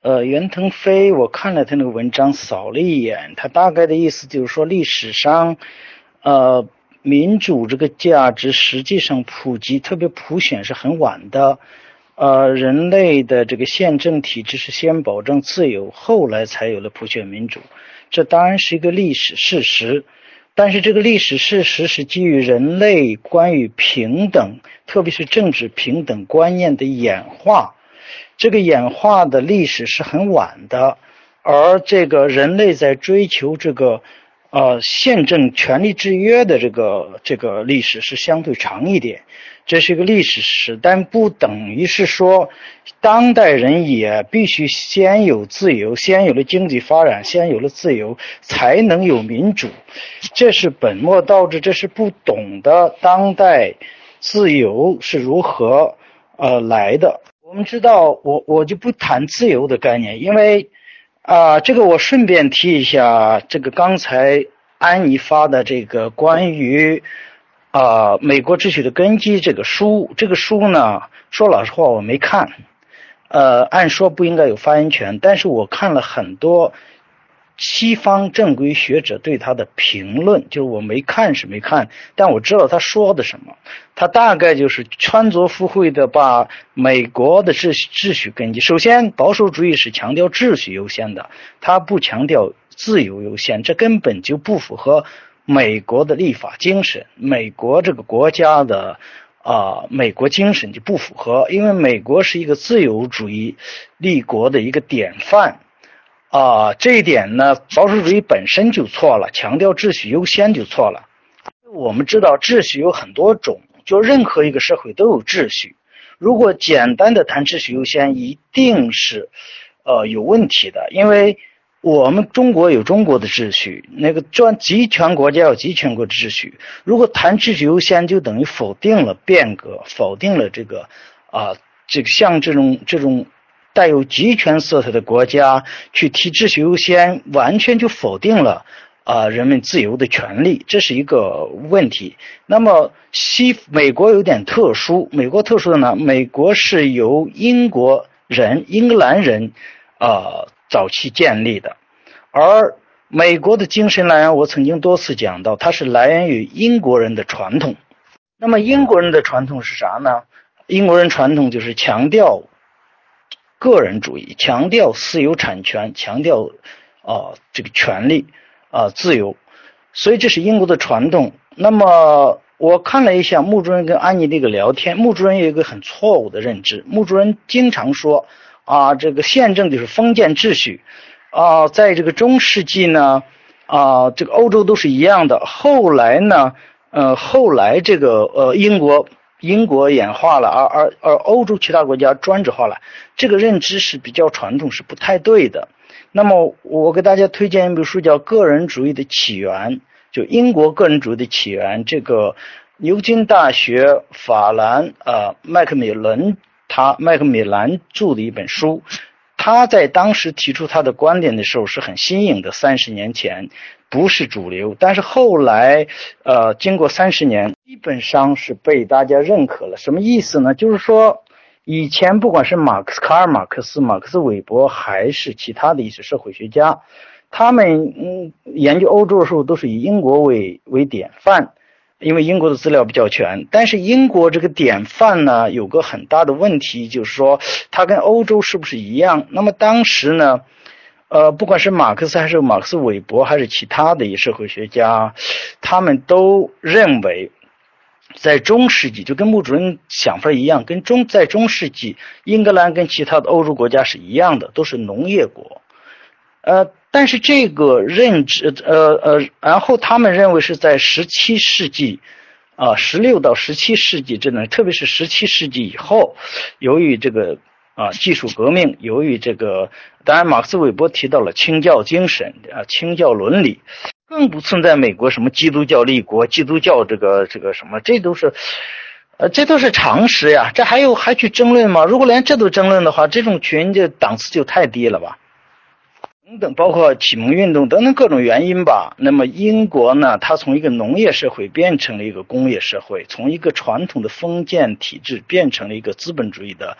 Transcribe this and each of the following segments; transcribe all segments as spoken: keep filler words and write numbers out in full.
呃，袁腾飞，我看了他那个文章，扫了一眼，他大概的意思就是说，历史上，呃，民主这个价值实际上普及，特别普选是很晚的。呃，人类的这个宪政体制是先保证自由，后来才有了普选民主，这当然是一个历史事实。但是这个历史事实是基于人类关于平等，特别是政治平等观念的演化。这个演化的历史是很晚的，而这个人类在追求这个呃宪政权力制约的这个这个历史是相对长一点，这是一个历史史，但不等于是说当代人也必须先有自由，先有了经济发展，先有了自由才能有民主，这是本末倒置，这是不懂得当代自由是如何呃来的。我们知道，我我就不谈自由的概念，因为啊、呃，这个我顺便提一下，这个刚才安妮发的这个关于啊、呃、美国秩序的根基这个书，这个书呢，说老实话我没看，呃，按说不应该有发言权，但是我看了很多西方正规学者对他的评论，就是我没看是没看，但我知道他说的什么。他大概就是穿凿附会的把美国的秩序秩序根基，首先保守主义是强调秩序优先的，他不强调自由优先，这根本就不符合美国的立法精神，美国这个国家的啊、呃，美国精神就不符合，因为美国是一个自由主义立国的一个典范。啊、呃，这一点呢，保守主义本身就错了，强调秩序优先就错了。我们知道秩序有很多种，就任何一个社会都有秩序。如果简单的谈秩序优先，一定是呃有问题的，因为我们中国有中国的秩序，那个专集权国家有集权国的秩序。如果谈秩序优先，就等于否定了变革，否定了这个啊、呃，这个像这种这种带有集权色彩的国家去提秩序优先，完全就否定了啊、呃，人们自由的权利，这是一个问题。那么西美国有点特殊，美国特殊的呢，美国是由英国人、英格兰人啊、呃、早期建立的，而美国的精神来源，我曾经多次讲到，它是来源于英国人的传统。那么英国人的传统是啥呢？英国人传统就是强调个人主义，强调私有产权，强调啊、呃、这个权利啊、呃、自由，所以这是英国的传统。那么我看了一下穆主任跟安妮这个聊天，穆主任有一个很错误的认知，穆主任经常说啊，这个宪政就是封建秩序啊，在这个中世纪呢啊，这个欧洲都是一样的，后来呢呃后来这个呃英国英国演化了，而而而欧洲其他国家专制化了，这个认知是比较传统，是不太对的。那么我给大家推荐一本书叫《个人主义的起源》，就英国个人主义的起源，这个牛津大学法兰呃麦克米伦他麦克米兰著的一本书。他在当时提出他的观点的时候是很新颖的，三十年前不是主流，但是后来呃经过三十年基本上是被大家认可了。什么意思呢？就是说以前不管是马克思卡尔马克思马克思韦伯还是其他的一些社会学家，他们嗯研究欧洲的时候都是以英国为为典范，因为英国的资料比较全。但是英国这个典范呢有个很大的问题，就是说它跟欧洲是不是一样。那么当时呢呃，不管是马克思还是马克思韦伯还是其他的一些社会学家，他们都认为在中世纪，就跟穆主任想法一样，跟中在中世纪英格兰跟其他的欧洲国家是一样的，都是农业国。呃，但是这个认知，呃呃，然后他们认为是在十七世纪，啊，十六到十七世纪这呢，特别是十七世纪以后，由于这个啊技术革命，由于这个，当然马克思韦伯提到了清教精神啊，清教伦理，更不存在美国什么基督教立国、基督教这个这个什么，这都是。呃，这都是常识呀，这还有还去争论吗？如果连这都争论的话，这种群的档次就太低了吧。等等，包括启蒙运动等等各种原因吧。那么英国呢，它从一个农业社会变成了一个工业社会，从一个传统的封建体制变成了一个资本主义的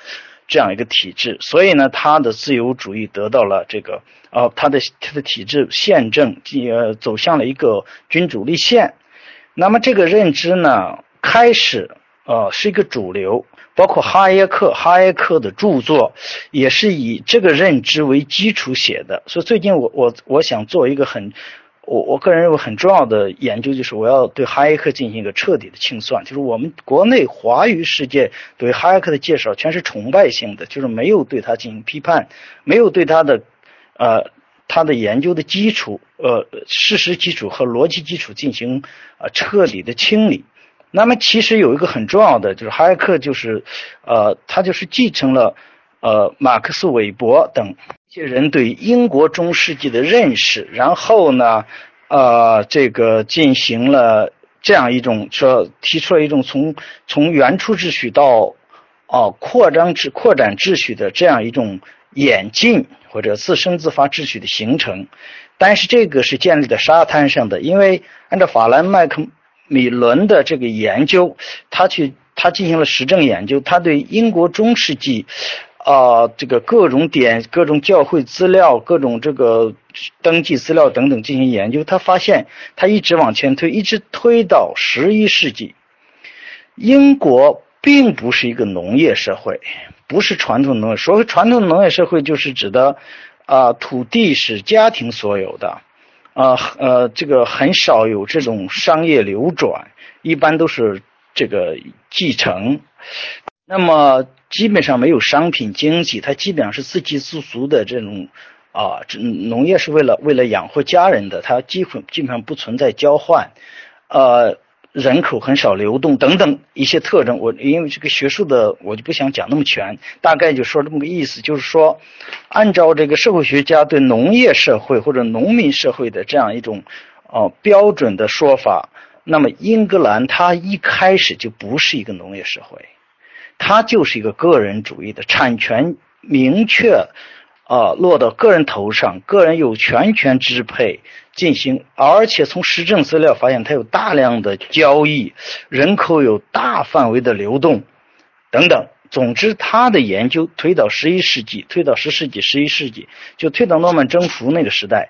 这样一个体制，所以呢，他的自由主义得到了这个呃，他的他的体制宪政呃走向了一个君主立宪。那么这个认知呢，开始呃是一个主流，包括哈耶克，哈耶克的著作也是以这个认知为基础写的。所以最近我我我想做一个很。我我个人认为很重要的研究，就是我要对哈耶克进行一个彻底的清算。就是我们国内华语世界对哈耶克的介绍全是崇拜性的，就是没有对他进行批判，没有对他的呃他的研究的基础呃事实基础和逻辑基础进行呃彻底的清理。那么其实有一个很重要的，就是哈耶克就是呃他就是继承了呃马克思韦伯等一些人对英国中世纪的认识，然后呢呃这个进行了这样一种说提出了一种从从原初秩序到哦扩张秩扩展秩序的这样一种演进或者自生自发秩序的形成。但是这个是建立在沙滩上的，因为按照法兰麦克米伦的这个研究，他去他进行了实证研究，他对英国中世纪啊、呃，这个各种典、各种教会资料、各种这个登记资料等等进行研究，他发现他一直往前推，一直推到十一世纪，英国并不是一个农业社会，不是传统农业。所谓传统农业社会，就是指的啊、呃，土地是家庭所有的。呃呃，这个很少有这种商业流转，一般都是这个继承。那么基本上没有商品经济，它基本上是自给自足的这种啊，农业是为了为了养活家人的，它基本基本上不存在交换，呃，人口很少流动等等一些特征。我因为这个学术的我就不想讲那么全，大概就说这么个意思，就是说按照这个社会学家对农业社会或者农民社会的这样一种呃标准的说法，那么英格兰它一开始就不是一个农业社会，它就是一个个人主义的，产权明确呃落到个人头上，个人有全权支配进行，而且从实证资料发现它有大量的交易，人口有大范围的流动等等。总之他的研究推到十一世纪，推到十世纪十一世纪，就推到诺曼征服那个时代，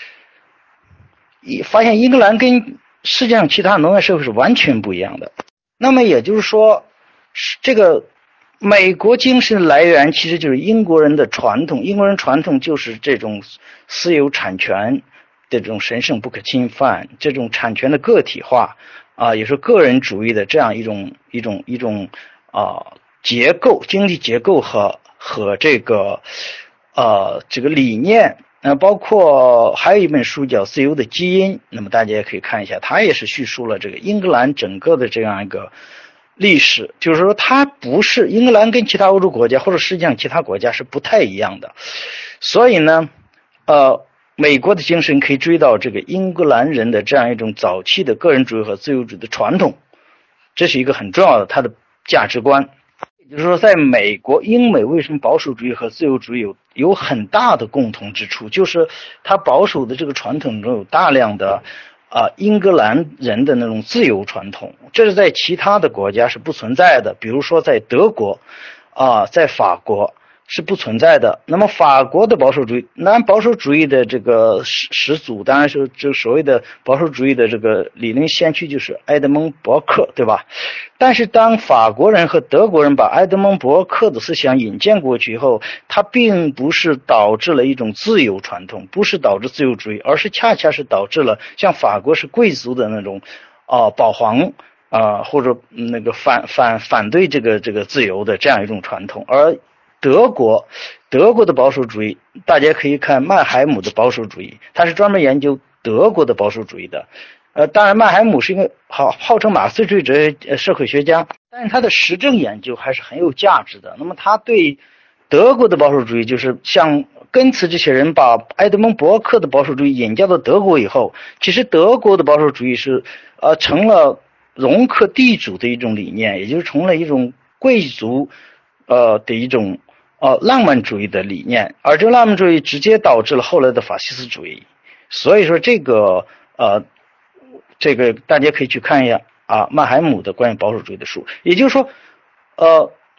发现英格兰跟世界上其他农业社会是完全不一样的。那么也就是说，这个美国精神来源其实就是英国人的传统，英国人传统就是这种私有产权的这种神圣不可侵犯，这种产权的个体化啊，也是个人主义的这样一种一种一种啊结构，经济结构和和这个呃这个理念。那包括还有一本书叫《自由的基因》，那么大家也可以看一下，它也是叙述了这个英格兰整个的这样一个历史，就是说它不是英格兰跟其他欧洲国家或者世界上其他国家是不太一样的。所以呢呃美国的精神可以追到这个英格兰人的这样一种早期的个人主义和自由主义的传统，这是一个很重要的它的价值观。也就是说在美国，英美为什么保守主义和自由主义有有很大的共同之处，就是它保守的这个传统中有大量的啊、呃、英格兰人的那种自由传统，这是在其他的国家是不存在的，比如说在德国啊、呃、在法国是不存在的。那么法国的保守主义，那保守主义的这个始始祖当然是这所谓的保守主义的这个理论先驱就是埃德蒙·伯克，对吧？但是当法国人和德国人把埃德蒙·伯克的思想引荐过去以后，它并不是导致了一种自由传统，不是导致自由主义，而是恰恰是导致了像法国是贵族的那种啊、呃、保皇啊、呃、或者那个反反反对这个这个自由的这样一种传统。而德国德国的保守主义，大家可以看曼海姆的保守主义，他是专门研究德国的保守主义的。呃，当然曼海姆是一个号号称马克思主义者呃社会学家，但是他的实证研究还是很有价值的。那么他对德国的保守主义，就是像根茨这些人把埃德蒙·伯克的保守主义引进到德国以后，其实德国的保守主义是呃成了容克地主的一种理念，也就是成了一种贵族呃的一种呃浪漫主义的理念，而这个浪漫主义直接导致了后来的法西斯主义。所以说这个呃这个大家可以去看一下啊曼海姆的关于保守主义的书。也就是说呃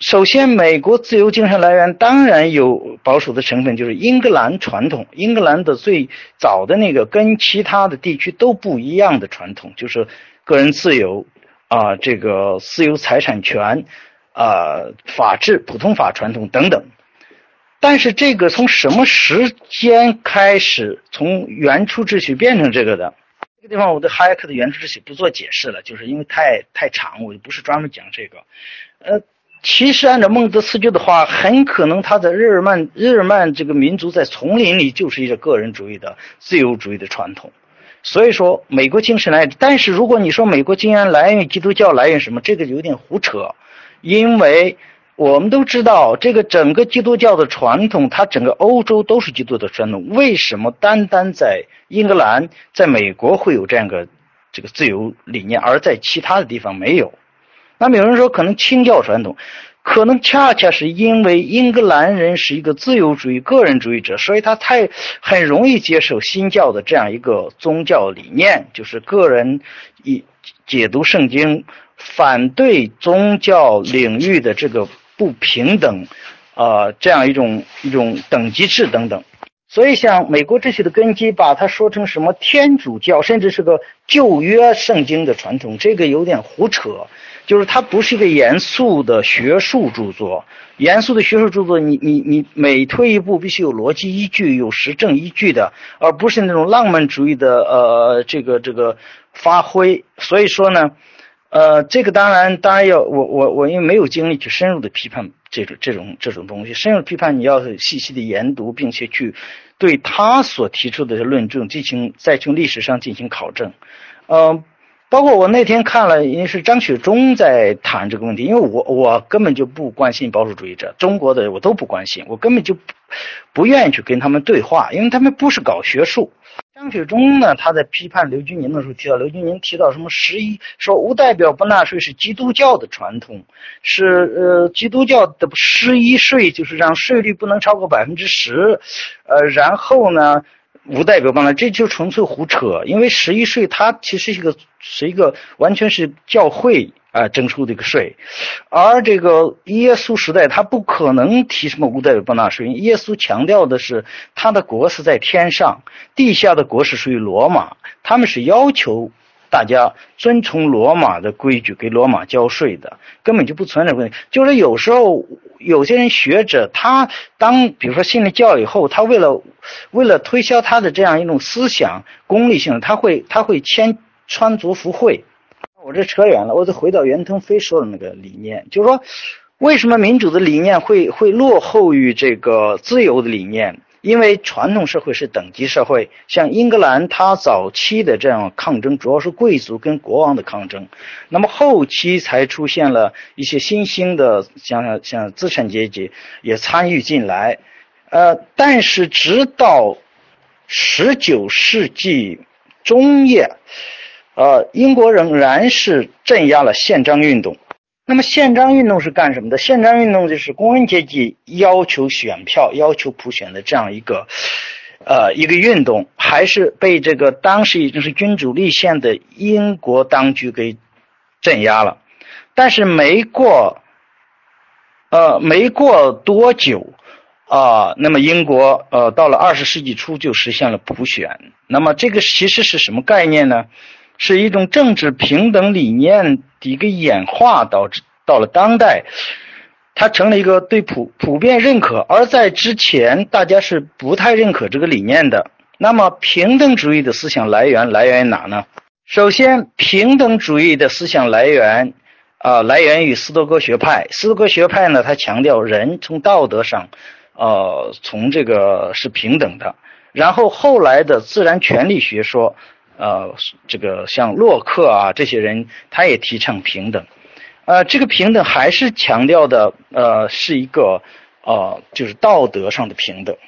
首先，美国自由精神来源当然有保守的成分，就是英格兰传统，英格兰的最早的那个跟其他的地区都不一样的传统，就是个人自由啊、呃，这个私有财产权啊、呃，法治、普通法传统等等。但是这个从什么时间开始从原初秩序变成这个的？这个地方我对哈耶克的原初秩序不做解释了，就是因为太太长，我就不是专门讲这个。呃。其实按照孟德斯鸠的话，很可能他的日耳曼日耳曼这个民族在丛林里就是一个个人主义的自由主义的传统。所以说美国精神来，但是如果你说美国精神来源于基督教来源什么，这个有点胡扯，因为我们都知道这个整个基督教的传统，它整个欧洲都是基督教的传统，为什么单单在英格兰在美国会有这样个这个自由理念，而在其他的地方没有？那么有人说可能清教传统，可能恰恰是因为英格兰人是一个自由主义个人主义者，所以他太很容易接受新教的这样一个宗教理念，就是个人以解读圣经，反对宗教领域的这个不平等呃这样一种一种等级制等等。所以像美国秩序的根基把它说成什么天主教，甚至是个旧约圣经的传统，这个有点胡扯，就是它不是一个严肃的学术著作。严肃的学术著作你你你每推一步必须有逻辑依据，有实证依据的，而不是那种浪漫主义的呃这个这个发挥。所以说呢呃这个当然当然要我我我因为没有精力去深入的批判这种这种这种东西，深入批判你要细细的研读，并且去对他所提出的论证进行再从历史上进行考证。呃包括我那天看了，因为是张雪忠在谈这个问题，因为我我根本就不关心保守主义者，中国的我都不关心，我根本就不不愿意去跟他们对话，因为他们不是搞学术。张雪忠呢，他在批判刘军宁的时候提到，刘军宁提到什么十一，说无代表不纳税是基督教的传统，是呃基督教的十一税，就是让税率不能超过百分之十，呃，然后呢。无代表不纳，这就纯粹胡扯。因为十一税它其实是一个是一个完全是教会啊、呃、征收的一个税，而这个耶稣时代他不可能提什么无代表不纳税。耶稣强调的是他的国是在天上，地下的国是属于罗马，他们是要求大家遵从罗马的规矩，给罗马交税的，根本就不存在问题。就是有时候有些人学者，他当比如说信了教以后，他为了为了推销他的这样一种思想功利性，他会他会签穿凿附会。我这扯远了，我得回到袁腾飞说的那个理念，就是说为什么民主的理念会会落后于这个自由的理念？因为传统社会是等级社会，像英格兰它早期的这样抗争主要是贵族跟国王的抗争，那么后期才出现了一些新兴的像像资产阶级也参与进来，呃，但是直到十九世纪中叶，呃，英国仍然是镇压了宪章运动。那么宪章运动是干什么的？宪章运动就是工人阶级要求选票、要求普选的这样一个呃一个运动，还是被这个当时已经是君主立宪的英国当局给镇压了。但是没过呃没过多久啊、呃，那么英国呃到了二十世纪初就实现了普选。那么这个其实是什么概念呢？是一种政治平等理念的一个演化，导致到了当代它成了一个对普普遍认可，而在之前大家是不太认可这个理念的。那么平等主义的思想来源来源于哪呢？首先平等主义的思想来源啊、呃，来源于斯多葛学派。斯多葛学派呢，它强调人从道德上呃从这个是平等的。然后后来的自然权利学说，呃，这个像洛克啊这些人，他也提倡平等。呃，这个平等还是强调的，呃，是一个呃，就是道德上的平等。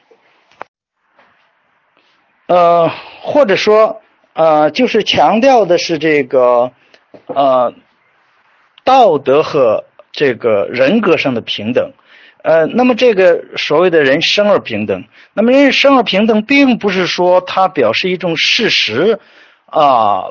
呃，或者说，呃，就是强调的是这个，呃，道德和这个人格上的平等。呃，那么这个所谓的人生而平等，那么人生而平等并不是说它表示一种事实啊、呃，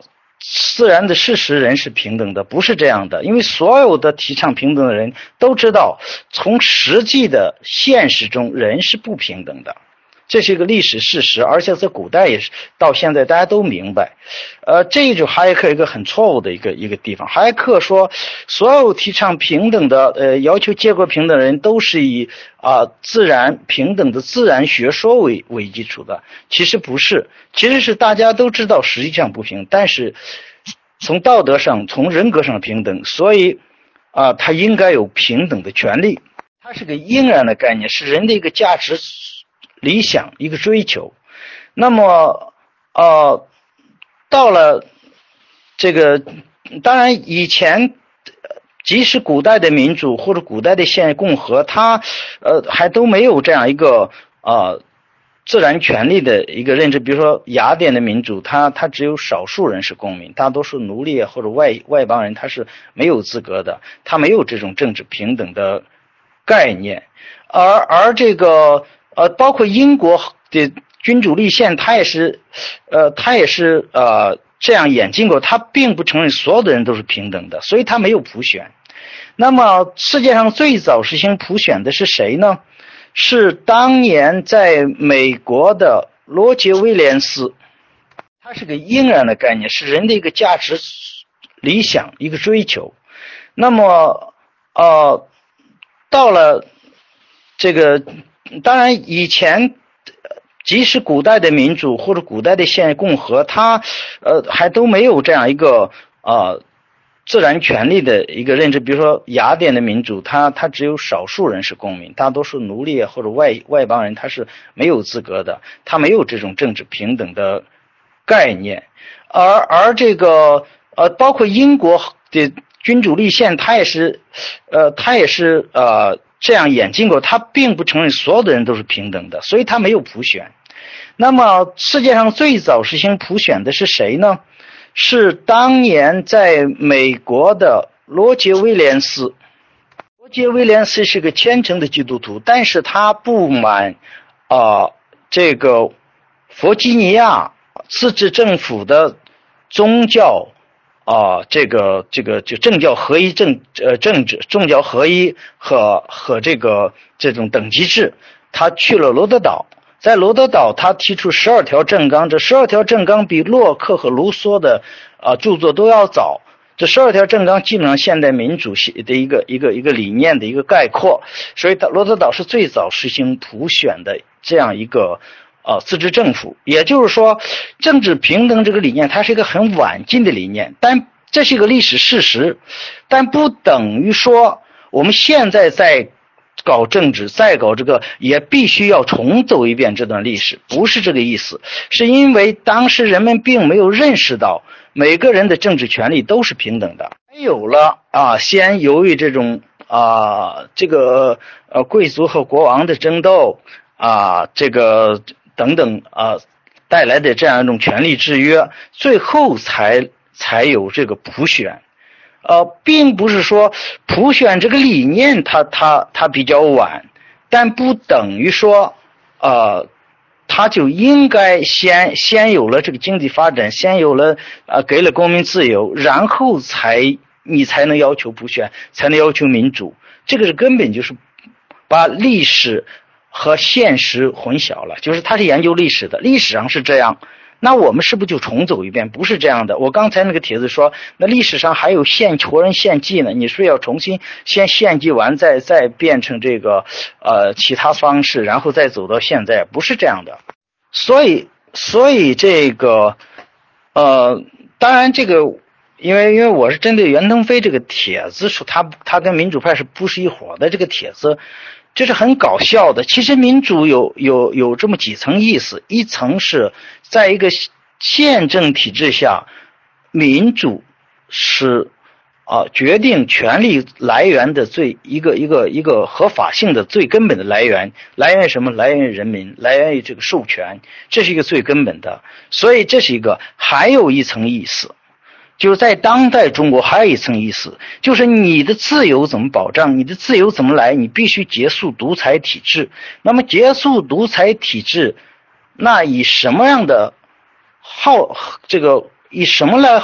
自然的事实人是平等的，不是这样的。因为所有的提倡平等的人都知道，从实际的现实中人是不平等的，这是一个历史事实，而且在古代也是，到现在大家都明白。呃，这就哈耶克一个很错误的一个一个地方。哈耶克说，所有提倡平等的，呃，要求结果平等的人都是以啊、呃、自然平等的自然学说为为基础的，其实不是，其实是大家都知道实际上不平，但是从道德上、从人格上平等，所以啊、呃，他应该有平等的权利。它是个应然的概念，是人的一个价值理想，一个追求。那么呃到了这个，当然以前即使古代的民主或者古代的现代共和，它呃还都没有这样一个呃自然权利的一个认知。比如说雅典的民主，它它只有少数人是公民，大多数奴隶或者外外邦人他是没有资格的，他没有这种政治平等的概念。而而这个呃包括英国的君主立宪，它也是呃它也是呃这样演进过，它并不承认所有的人都是平等的，所以它没有普选。那么世界上最早实行普选的是谁呢？是当年在美国的罗杰威廉斯。它是个应然的概念，是人的一个价值理想，一个追求。那么呃到了这个，当然以前即使古代的民主或者古代的现代共和，它呃还都没有这样一个呃自然权利的一个认知。比如说雅典的民主，它它只有少数人是公民，大多数奴隶或者外外邦人他是没有资格的，他没有这种政治平等的概念。而而这个呃包括英国的君主立宪，它也是呃它也是呃这样演进过，它并不承认所有的人都是平等的，所以它没有普选。那么世界上最早实行普选的是谁呢？是当年在美国的罗杰威廉斯。罗杰威廉斯是个虔诚的基督徒，但是他不满啊、呃、这个弗吉尼亚自治政府的宗教啊、呃、这个这个就政教合一政呃政治宗教合一和和这个这种等级制，他去了罗德岛。在罗德岛他提出十二条政纲，这十二条政纲比洛克和卢梭的啊、呃、著作都要早。这十二条政纲基本上现代民主的一个一个一个理念的一个概括，所以罗德岛是最早实行普选的这样一个呃自治政府。也就是说，政治平等这个理念它是一个很晚近的理念，但这是一个历史事实，但不等于说我们现在在搞政治再搞这个也必须要重走一遍这段历史，不是这个意思。是因为当时人们并没有认识到每个人的政治权利都是平等的。没有了啊，先由于这种啊这个呃贵族和国王的争斗啊这个等等啊带来的这样一种权力制约，最后才才有这个普选。呃，并不是说普选这个理念它它它比较晚，但不等于说呃它就应该先先有了这个经济发展，先有了呃给了公民自由，然后才你才能要求普选，才能要求民主。这个是根本就是把历史和现实混淆了，就是他是研究历史的，历史上是这样。那我们是不是就重走一遍？不是这样的。我刚才那个帖子说，那历史上还有献活人献祭呢，你是要重新先献祭完，再再变成这个呃其他方式，然后再走到现在，不是这样的。所以所以这个呃，当然这个，因为因为我是针对袁腾飞这个帖子说他他跟民主派是不是一伙的这个帖子。这是很搞笑的。其实民主有有有这么几层意思，一层是在一个宪政体制下，民主是啊决定权力来源的最一个一个一个合法性的最根本的来源，来源于什么？来源于人民，来源于这个授权，这是一个最根本的。所以这是一个，还有一层意思。就是在当代中国还有一层意思，就是你的自由怎么保障，你的自由怎么来，你必须结束独裁体制。那么结束独裁体制，那以什么样的号这个以什么来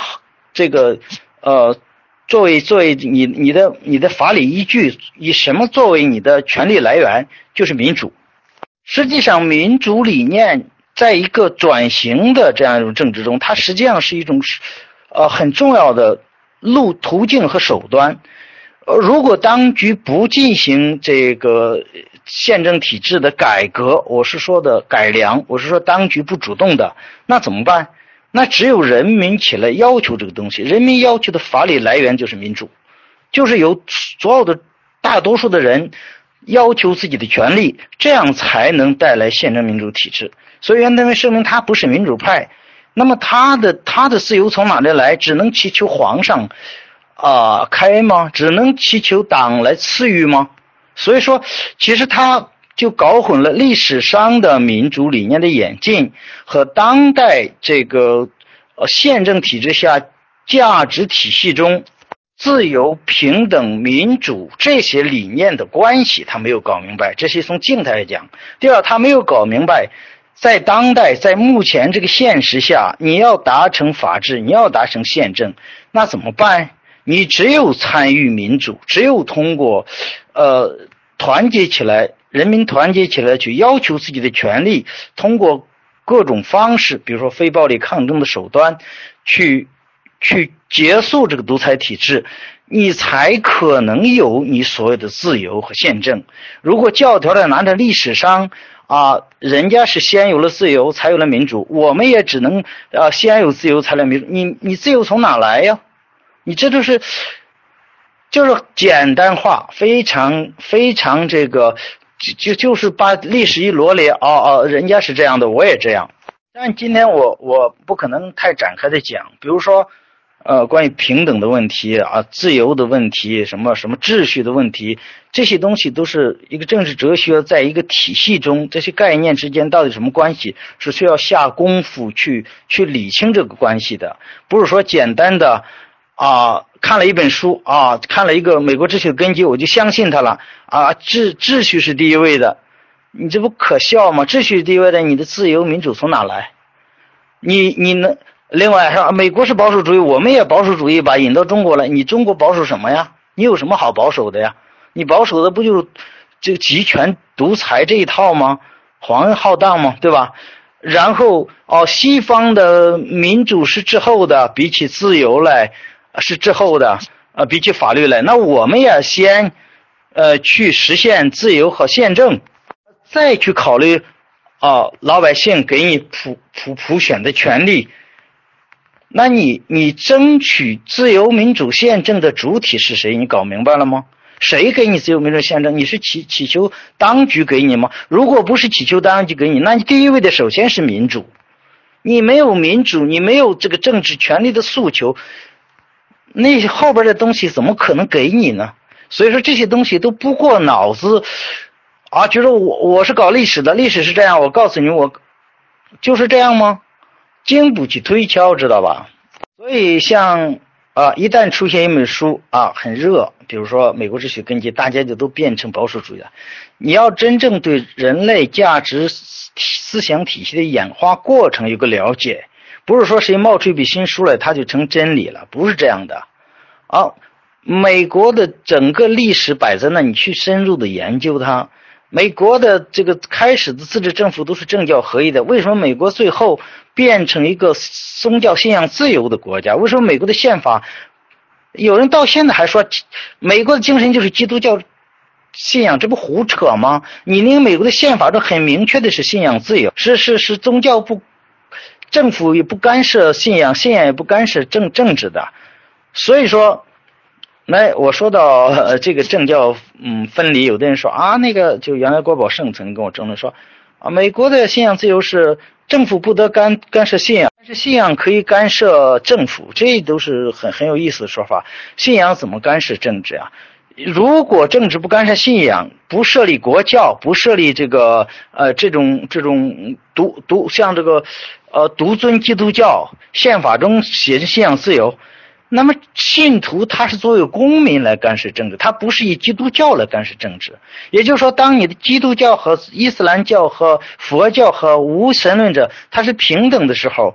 这个呃作为作为你你的你的法理依据，以什么作为你的权利来源，就是民主。实际上民主理念在一个转型的这样一种政治中，它实际上是一种呃很重要的路途径和手段。呃，如果当局不进行这个宪政体制的改革，我是说的改良，我是说当局不主动的，那怎么办？那只有人民起来要求这个东西，人民要求的法理来源就是民主，就是由所有的大多数的人要求自己的权利，这样才能带来宪政民主体制。所以袁腾飞声明他不是民主派，那么他的他的自由从哪里来？只能祈求皇上啊、呃、开吗？只能祈求党来赐予吗？所以说其实他就搞混了历史上的民主理念的演进和当代这个呃宪政体制下价值体系中自由、平等、民主这些理念的关系，他没有搞明白，这是从静态来讲。第二，他没有搞明白在当代在目前这个现实下，你要达成法治，你要达成宪政，那怎么办？你只有参与民主，只有通过呃团结起来，人民团结起来去要求自己的权利，通过各种方式，比如说非暴力抗争的手段去去结束这个独裁体制，你才可能有你所谓的自由和宪政。如果教条的拿着历史上啊，人家是先有了自由才有了民主，我们也只能啊先有自由才有民主，你你自由从哪来呀？你这就是就是简单化，非常非常这个就就是把历史一罗列，哦哦，人家是这样的，我也这样。但今天我我不可能太展开的讲，比如说呃关于平等的问题啊，自由的问题，什么什么秩序的问题，这些东西都是一个政治哲学在一个体系中，这些概念之间到底什么关系，是需要下功夫去去理清这个关系的，不是说简单的啊，看了一本书啊，看了一个美国秩序的根基，我就相信它了啊，秩秩序是第一位的，你这不可笑吗？秩序是第一位的，你的自由民主从哪来？你你能另外说美国是保守主义，我们也保守主义吧，引到中国来，你中国保守什么呀？你有什么好保守的呀？你保守的不就这个集权独裁这一套吗？皇恩浩荡吗？对吧？然后哦，西方的民主是滞后的，比起自由来是滞后的，呃，比起法律来，那我们也先呃去实现自由和宪政，再去考虑啊、呃、老百姓给你普普普选的权利。那你你争取自由民主宪政的主体是谁？你搞明白了吗？谁给你自由民主宪政？你是祈祈求当局给你吗？如果不是祈求当局给你，那你第一位的首先是民主。你没有民主，你没有这个政治权利的诉求，那后边的东西怎么可能给你呢？所以说这些东西都不过脑子啊，觉得我我是搞历史的，历史是这样，我告诉你，我就是这样吗？经不起推敲，知道吧？所以像啊，一旦出现一本书啊很热，比如说美国秩序根基，大家就都变成保守主义了。你要真正对人类价值思想体系的演化过程有个了解，不是说谁冒出一笔新书来它就成真理了，不是这样的。啊，美国的整个历史摆在那，你去深入的研究它。美国的这个开始的自治政府都是政教合一的，为什么美国最后变成一个宗教信仰自由的国家？为什么美国的宪法有人到现在还说美国的精神就是基督教信仰，这不胡扯吗？你那个美国的宪法中很明确的是信仰自由，是是是宗教不，政府也不干涉信仰，信仰也不干涉政政治的。所以说来，我说到、呃、这个政教嗯分离，有的人说啊，那个就原来郭宝胜曾经跟我争论说啊，美国的信仰自由是政府不得干干涉信仰，但是信仰可以干涉政府，这都是很很有意思的说法。信仰怎么干涉政治啊？如果政治不干涉信仰，不设立国教，不设立这个呃这种这种独独像这个呃独尊基督教，宪法中写着信仰自由。那么信徒他是作为公民来干涉政治，他不是以基督教来干涉政治。也就是说，当你的基督教和伊斯兰教和佛教和无神论者他是平等的时候，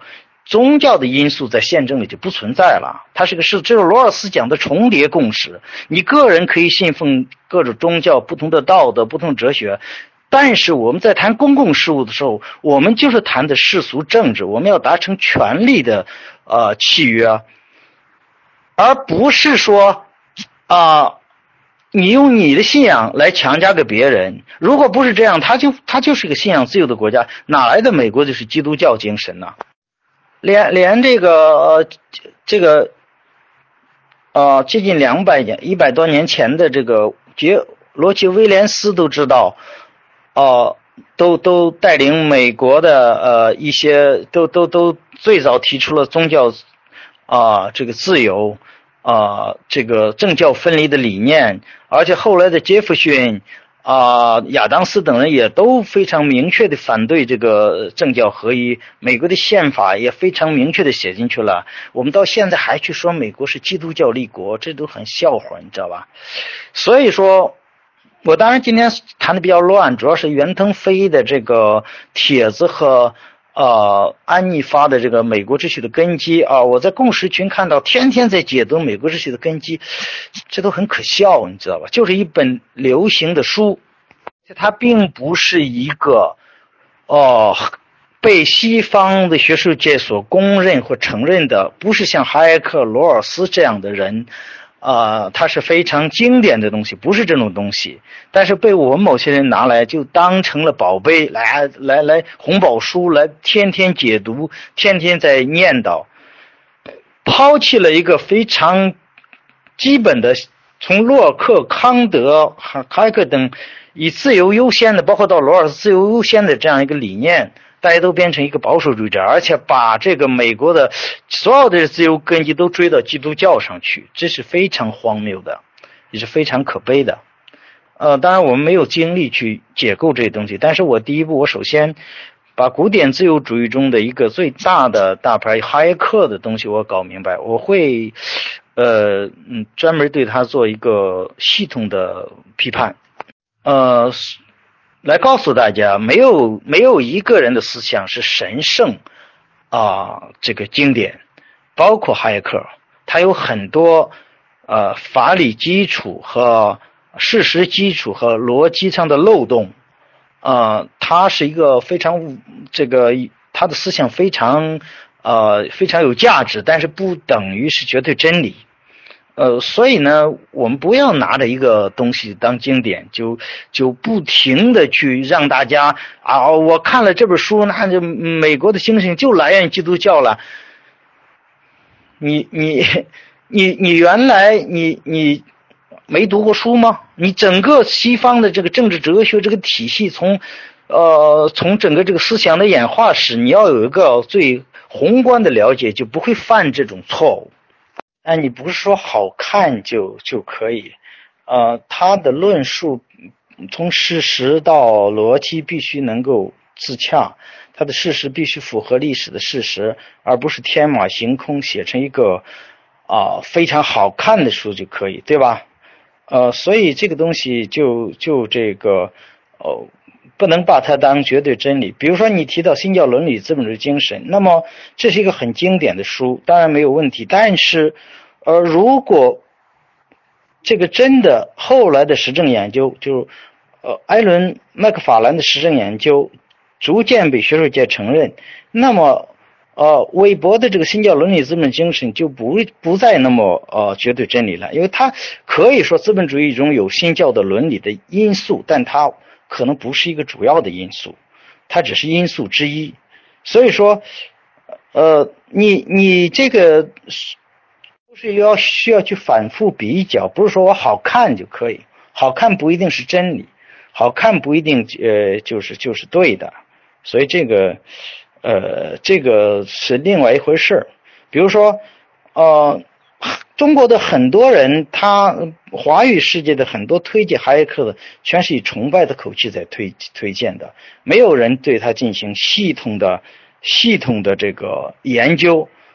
宗教的因素在宪政里就不存在了，它是个是这是罗尔斯讲的重叠共识。你个人可以信奉各种宗教、不同的道德、不同的哲学，但是我们在谈公共事务的时候，我们就是谈的世俗政治，我们要达成权利的呃契约，而不是说啊、呃、你用你的信仰来强加给别人。如果不是这样，他就他就是一个信仰自由的国家，哪来的美国就是基督教精神呢？连连这个呃这个呃接近两百年一百多年前的这个杰罗奇威廉斯都知道，呃都都带领美国的呃一些都都都最早提出了宗教啊、呃、这个自由啊、呃、这个政教分离的理念，而且后来的杰弗逊啊、呃、亚当斯等人也都非常明确的反对这个政教合一，美国的宪法也非常明确的写进去了。我们到现在还去说美国是基督教立国，这都很笑话，你知道吧？所以说我当然今天谈的比较乱，主要是袁腾飞的这个帖子和呃安妮发的这个美国秩序的根基啊，我在共识群看到天天在解读美国秩序的根基，这都很可笑，你知道吧？就是一本流行的书，它并不是一个哦被西方的学术界所公认或承认的，不是像哈耶克、罗尔斯这样的人。呃，它是非常经典的东西，不是这种东西，但是被我们某些人拿来就当成了宝贝，来来来红宝书，来天天解读，天天在念叨，抛弃了一个非常基本的，从洛克、康德、哈耶克等以自由优先的，包括到罗尔斯自由优先的这样一个理念。大家都变成一个保守主义者，而且把这个美国的所有的自由根基都追到基督教上去，这是非常荒谬的，也是非常可悲的。呃，当然我们没有精力去解构这些东西，但是我第一步，我首先把古典自由主义中的一个最大的大牌哈耶克的东西我搞明白，我会呃嗯专门对他做一个系统的批判。呃。来告诉大家，没有没有一个人的思想是神圣啊、呃，这个经典，包括哈耶克，他有很多呃法理基础和事实基础和逻辑上的漏洞，呃，他是一个非常这个他的思想非常呃非常有价值，但是不等于是绝对真理。呃，所以呢，我们不要拿着一个东西当经典，就就不停的去让大家啊，我看了这本书，那就美国的星星就来源于基督教了。你你你你原来你你没读过书吗？你整个西方的这个政治哲学这个体系从，呃，从整个这个思想的演化史，你要有一个最宏观的了解，就不会犯这种错误。哎，你不是说好看就就可以，呃，他的论述从事实到逻辑必须能够自洽，他的事实必须符合历史的事实，而不是天马行空写成一个啊、呃、非常好看的书就可以，对吧？呃，所以这个东西就就这个哦。不能把它当绝对真理。比如说你提到新教伦理资本主义精神，那么这是一个很经典的书，当然没有问题。但是呃，如果这个真的后来的实证研究，就呃艾伦麦克法兰的实证研究逐渐被学术界承认，那么呃韦伯的这个新教伦理资本精神就不不再那么呃绝对真理了，因为它可以说资本主义中有新教的伦理的因素，但它可能不是一个主要的因素，它只是因素之一。所以说呃你你这个不是要需要去反复比较，不是说我好看就可以，好看不一定是真理，好看不一定呃就是就是对的，所以这个呃这个是另外一回事。比如说呃中国的很多人，他华语世界的很多推荐哈耶克的，全是以崇拜的口气在推推荐的，没有人对他进行系统的系统的这个研究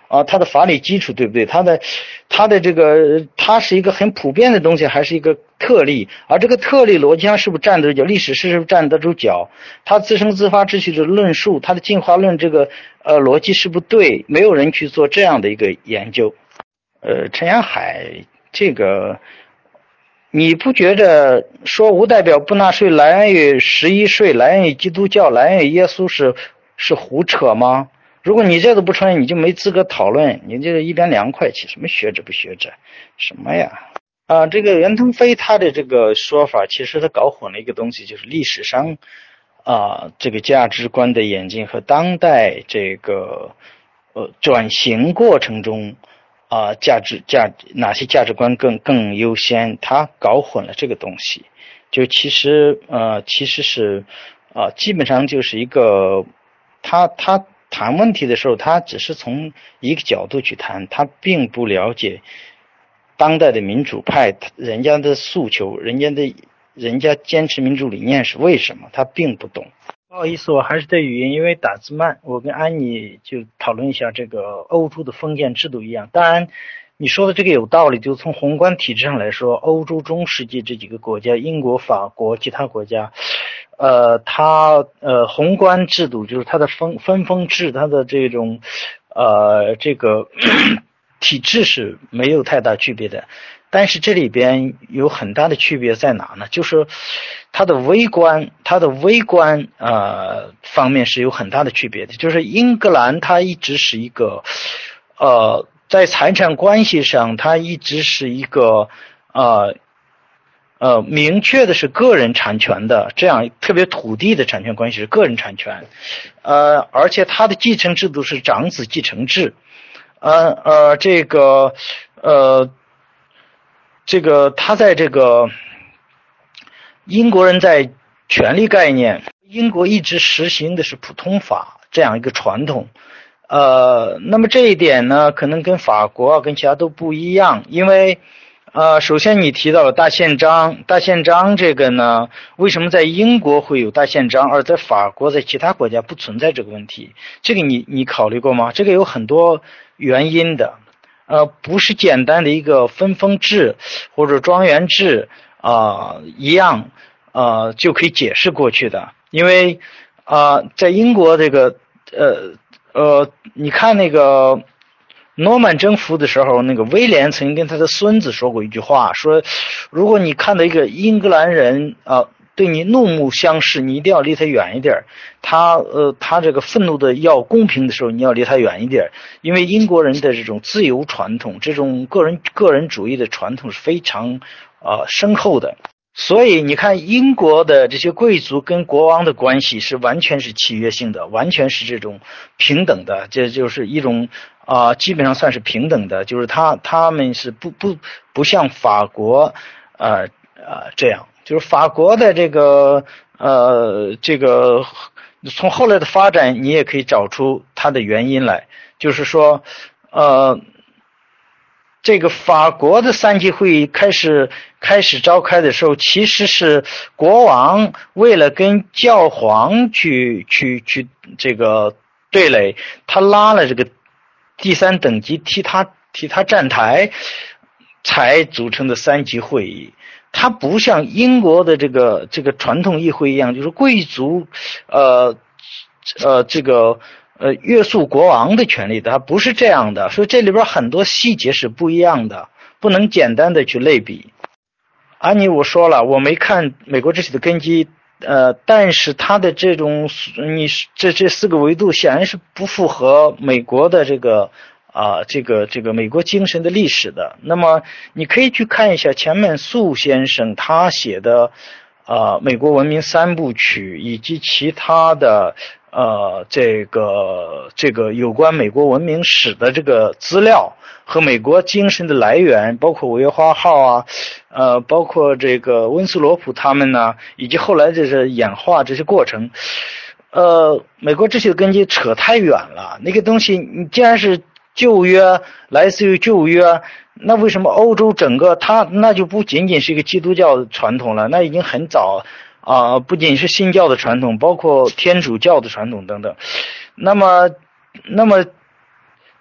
啊，它的法理基础对不对？它的它的这个它是一个很普遍的东西，还是一个特例？而这个特例逻辑上是不是站得住脚？历史是不是站得住脚？它自生自发秩序的论述，它的进化论这个呃逻辑是不是对？没有人去做这样的一个研究。呃，陈阳海这个。你不觉得说无代表不纳税来源于十一税，来源于基督教，来源于耶稣是是胡扯吗？如果你这都不承认，你就没资格讨论，你这一边凉快气，什么学者不学者，什么呀？啊，这个袁腾飞他的这个说法，其实他搞混了一个东西，就是历史上啊这个价值观的演进和当代这个呃转型过程中。啊、呃，价值价哪些价值观更更优先？他搞混了这个东西，就其实呃其实是啊、呃，基本上就是一个他他谈问题的时候，他只是从一个角度去谈，他并不了解当代的民主派人家的诉求，人家的人家坚持民主理念是为什么，他并不懂。不好意思，我还是对语音，因为打字慢。我跟安妮就讨论一下这个欧洲的封建制度一样。当然，你说的这个有道理，就从宏观体制上来说，欧洲中世纪这几个国家，英国、法国、其他国家，呃，它呃宏观制度就是它的分分封制，它的这种呃这个体制是没有太大区别的。但是这里边有很大的区别在哪呢？就是它的微观，它的微观呃方面是有很大的区别的。就是英格兰它一直是一个呃在财产关系上，它一直是一个呃呃明确的是个人产权的，这样特别土地的产权关系是个人产权，呃而且它的继承制度是长子继承制，呃呃这个呃。这个他在这个英国人在权利概念，英国一直实行的是普通法这样一个传统，呃，那么这一点呢，可能跟法国啊跟其他都不一样，因为呃，首先你提到了大宪章，大宪章这个呢，为什么在英国会有大宪章，而在法国在其他国家不存在这个问题？这个你你考虑过吗？这个有很多原因的。呃，不是简单的一个分封制或者庄园制啊、呃、一样呃就可以解释过去的，因为啊、呃、在英国这个呃呃你看那个诺曼征服的时候，那个威廉曾经跟他的孙子说过一句话，说如果你看到一个英格兰人啊、呃对你怒目相视，你一定要离他远一点。他呃，他这个愤怒的要公平的时候，你要离他远一点，因为英国人的这种自由传统，这种个人个人主义的传统是非常呃深厚的。所以你看，英国的这些贵族跟国王的关系是完全是契约性的，完全是这种平等的，这就是一种啊、呃，基本上算是平等的，就是他他们是不不不像法国呃呃这样。就是法国的这个呃这个从后来的发展，你也可以找出它的原因来，就是说呃这个法国的三级会议开始开始召开的时候，其实是国王为了跟教皇去去去这个对垒，他拉了这个第三等级替他替他站台，才组成的三级会议。它不像英国的这个这个传统议会一样，就是贵族，呃呃这个呃约束国王的权利的，它不是这样的，所以这里边很多细节是不一样的，不能简单的去类比。安妮，我说了，我没看美国秩序的根基，呃，但是它的这种你这这四个维度显然是不符合美国的这个。啊，这个这个美国精神的历史的，那么你可以去看一下钱满素先生他写的呃美国文明三部曲，以及其他的呃这个这个有关美国文明史的这个资料和美国精神的来源，包括五月花号啊，呃包括这个温斯罗普他们呢，以及后来这是演化这些过程。呃，美国秩序的根基扯太远了，那个东西你既然是旧约来自于旧约，那为什么欧洲整个它那就不仅仅是一个基督教的传统了，那已经很早啊、呃，不仅是新教的传统，包括天主教的传统等等。那么，那么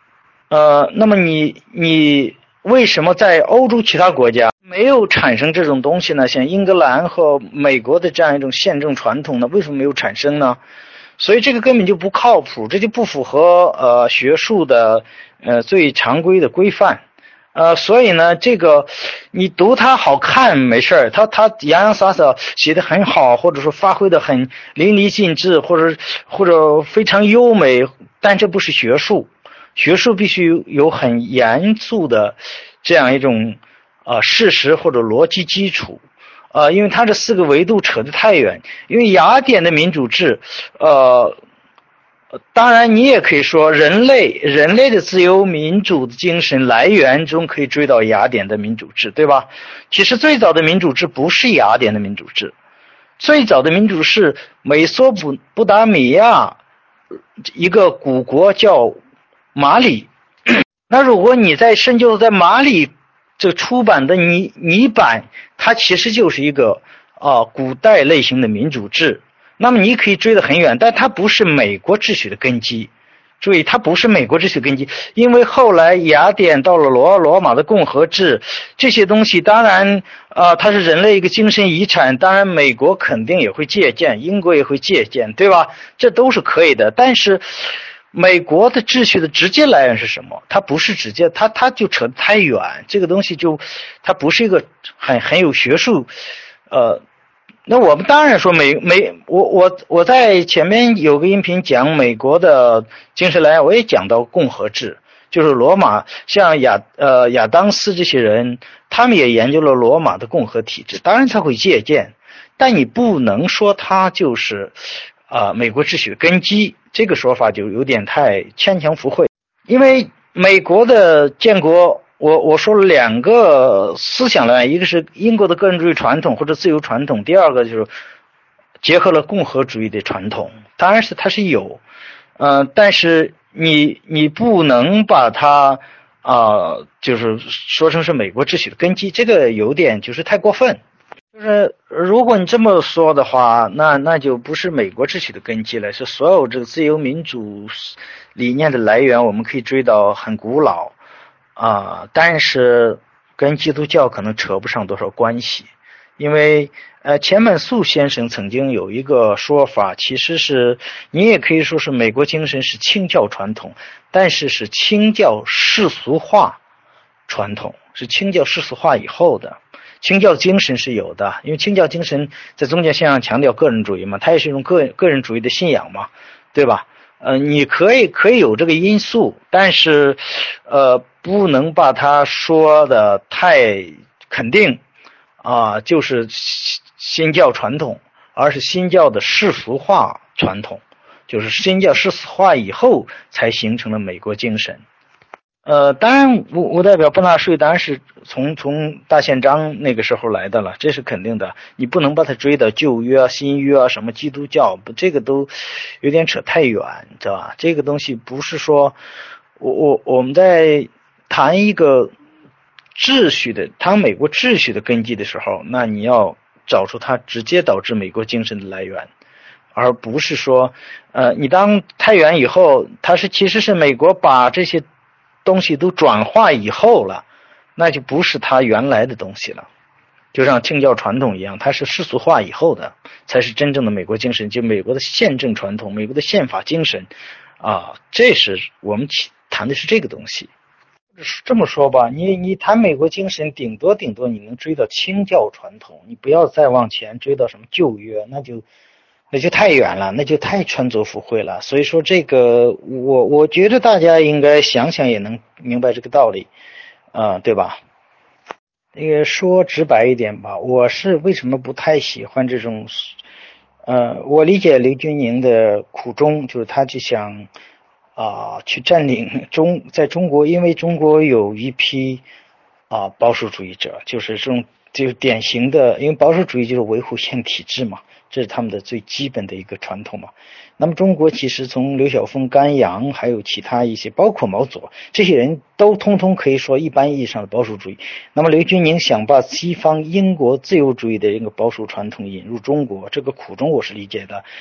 呃，那么你你为什么在欧洲其他国家没有产生这种东西呢？像英格兰和美国的这样一种宪政传统呢，为什么没有产生呢？所以这个根本就不靠谱，这就不符合呃学术的呃最常规的规范。呃，所以呢，这个你读它好看没事儿，它它洋洋洒洒写得很好，或者说发挥得很淋漓尽致，或者或者非常优美，但这不是学术。学术必须有很严肃的这样一种呃事实或者逻辑基础。呃，因为它这四个维度扯得太远。因为雅典的民主制，呃，当然你也可以说人类人类的自由民主的精神来源中可以追到雅典的民主制，对吧？其实最早的民主制不是雅典的民主制，最早的民主是美索不不达米亚一个古国叫马里。那如果你在深究在马里这出版的泥泥版，它其实就是一个啊、呃、古代类型的民主制。那么你可以追得很远，但它不是美国秩序的根基。注意，它不是美国秩序根基，因为后来雅典到了罗罗马的共和制，这些东西当然啊、呃，它是人类一个精神遗产，当然美国肯定也会借鉴，英国也会借鉴，对吧？这都是可以的。但是美国的秩序的直接来源是什么？它不是直接，它它就扯得太远，这个东西就它不是一个很很有学术，呃，那我们当然说美美，我我我在前面有个音频讲美国的精神来源，我也讲到共和制，就是罗马，像亚呃亚当斯这些人，他们也研究了罗马的共和体制，当然才会借鉴，但你不能说它就是啊、呃、美国秩序的根基，这个说法就有点太牵强附会，因为美国的建国。我我说了两个思想来源，一个是英国的个人主义传统或者自由传统，第二个就是结合了共和主义的传统。当然是它是有，呃，但是你你不能把它啊、呃，就是说成是美国秩序的根基，这个有点就是太过分。就是如果你这么说的话，那那就不是美国秩序的根基了，是所有这个自由民主理念的来源，我们可以追到很古老。啊、呃，但是跟基督教可能扯不上多少关系，因为呃，钱满素先生曾经有一个说法，其实是你也可以说是美国精神是清教传统，但是是清教世俗化传统，是清教世俗化以后的。清教精神是有的，因为清教精神在宗教信仰强调个人主义嘛，它也是一种个个人主义的信仰嘛，对吧？呃，你可以可以有这个因素，但是，呃，不能把它说的太肯定啊、呃，就是新教传统，而是新教的世俗化传统，就是新教世俗化以后才形成了美国精神。呃，当然，我我代表不纳税，当然是从从大宪章那个时候来的了，这是肯定的。你不能把它追到旧约啊、新约啊、什么基督教，这个都有点扯太远，知道吧？这个东西不是说，我我我们在谈一个秩序的，谈美国秩序的根基的时候，那你要找出它直接导致美国精神的来源。而不是说，呃，你当太远以后，它是其实是美国把这些东西都转化以后了，那就不是它原来的东西了。就像清教传统一样，它是世俗化以后的，才是真正的美国精神，就美国的宪政传统，美国的宪法精神啊，这是我们谈的是这个东西。这么说吧，你你谈美国精神，顶多顶多你能追到清教传统，你不要再往前追到什么旧约，那就那就太远了，那就太穿凿附会了。所以说这个，我我觉得大家应该想想也能明白这个道理，啊、呃，对吧？那个说直白一点吧，我是为什么不太喜欢这种，呃，我理解刘军宁的苦衷，就是他就想啊、呃、去占领中，在中国，因为中国有一批啊、呃、保守主义者，就是这种就是典型的，因为保守主义就是维护现体制嘛，这是他们的最基本的一个传统嘛。那么中国其实从刘晓峰、甘阳还有其他一些，包括毛左，这些人都通通可以说一般意义上的保守主义。那么刘军宁想把西方英国自由主义的一个保守传统引入中国，这个苦衷我是理解的。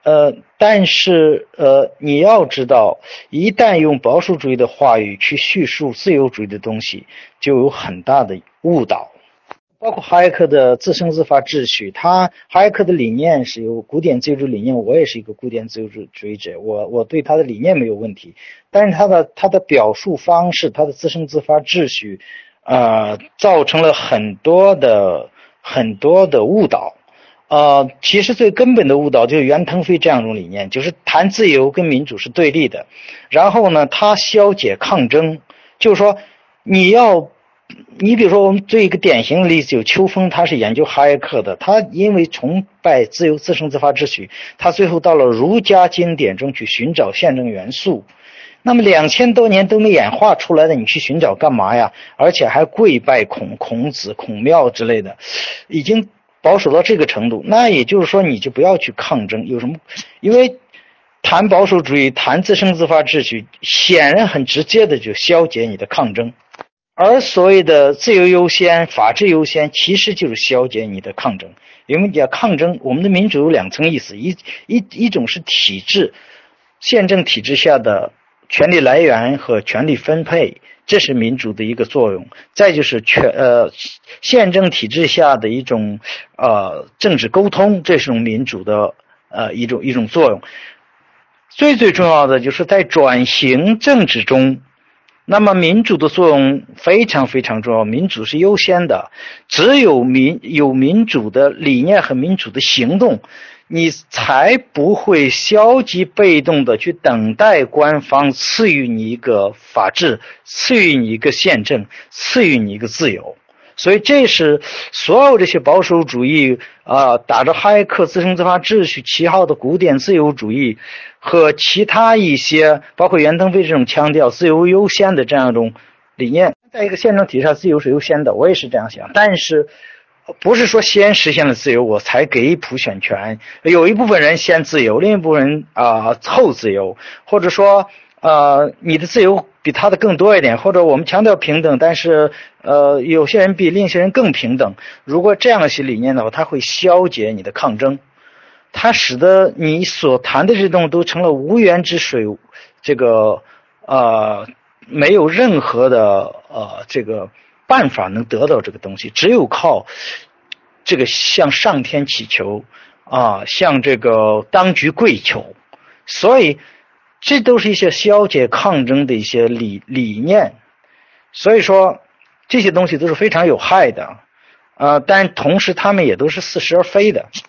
呃，但是呃，你要知道，一旦用保守主义的话语去叙述自由主义的东西，就有很大的误导。包括哈耶克的自生自发秩序，他哈耶克的理念是有古典自由主义理念，我也是一个古典自由主义者，我我对他的理念没有问题，但是他的他的表述方式，他的自生自发秩序，呃，造成了很多的很多的误导。呃，其实最根本的误导就是袁腾飞这样一种理念，就是谈自由跟民主是对立的，然后呢，他消解抗争，就是说你要。你比如说，我们对一个典型的例子，有秋风，他是研究哈耶克的，他因为崇拜自由、自生自发秩序，他最后到了儒家经典中去寻找宪政元素。那么两千多年都没演化出来的，你去寻找干嘛呀？而且还跪拜孔孔子、孔庙之类的，已经保守到这个程度。那也就是说，你就不要去抗争，有什么？因为谈保守主义、谈自生自发秩序，显然很直接的就消解你的抗争。而所谓的自由优先、法治优先，其实就是消解你的抗争。因为讲抗争，我们的民主有两层意思，一一一种是体制，宪政体制下的权力来源和权力分配，这是民主的一个作用；再就是权呃宪政体制下的一种呃政治沟通，这是种民主的呃一种一种作用。最最重要的就是在转型政治中。那么民主的作用非常非常重要，民主是优先的，只有民有民主的理念和民主的行动，你才不会消极被动的去等待官方赐予你一个法治，赐予你一个宪政，赐予你一个自由。所以这是所有这些保守主义啊、呃，打着哈耶克自生自发秩序旗号的古典自由主义和其他一些包括袁腾飞这种强调自由优先的这样一种理念，在一个宪政体制下自由是优先的，我也是这样想。但是不是说先实现了自由我才给普选权，有一部分人先自由，另一部分人啊、呃、后自由，或者说呃，你的自由比他的更多一点，或者我们强调平等，但是呃，有些人比另一些人更平等。如果这样的些理念的话，它会消解你的抗争，它使得你所谈的这东西都成了无源之水，这个呃没有任何的呃这个办法能得到这个东西，只有靠这个向上天祈求啊，向这个当局跪求，所以。这都是一些消解抗争的一些理理念，所以说这些东西都是非常有害的，呃，但同时他们也都是似是而非的。